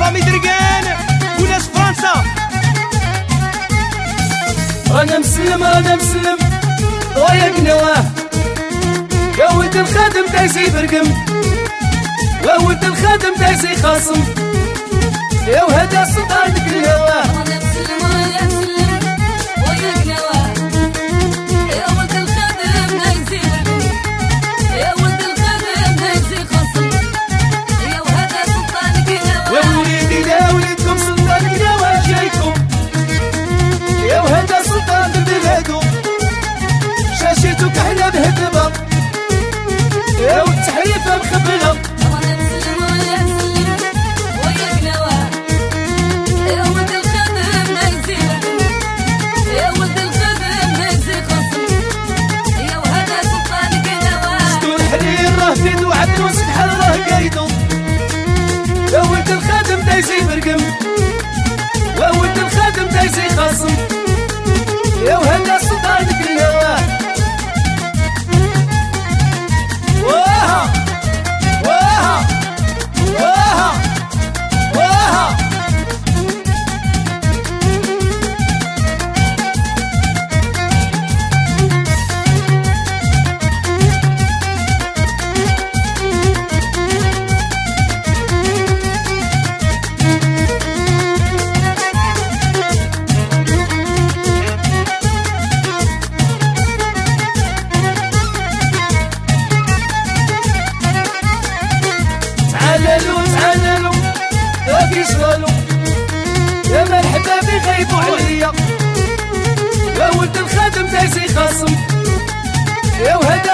رامي درقان وناس فرنسا. انا مسلم ويا قنواه يا ولد الخادم دايسي برقم يا ولد الخادم دايسي خاصم يا وهذا سلطان قنواه. انا مسلم ويا قنواه يا ولد الخادم دايسي برقم يا ولد الخادم دايسي خاصم يا وهذا سلطان قنواه. ووليدي لا ولدكم سلطان قنواه جايكم يا وهذا سلطان بلادو شاشتو كحله بهدبه يا والتحريفه مخبله. انا مسلم ويا قنواه يا ولد الخادم دايسي برقم يا ولد الخادم دايسي خاصم يا وهذا سلطان قنواه. شتو الحرير راه فيدو عبد وسبحان راه قايدو يا ولد الخادم دايسي برقم يا ولد الخادم دايسي خاصم يا وهذا سلطان قنواه. واها واها واها واها تعالوا يا كيشغالو يا مرحبا بغيبوا عليا يا ولد الخادم دايسي خاصم يا وهذا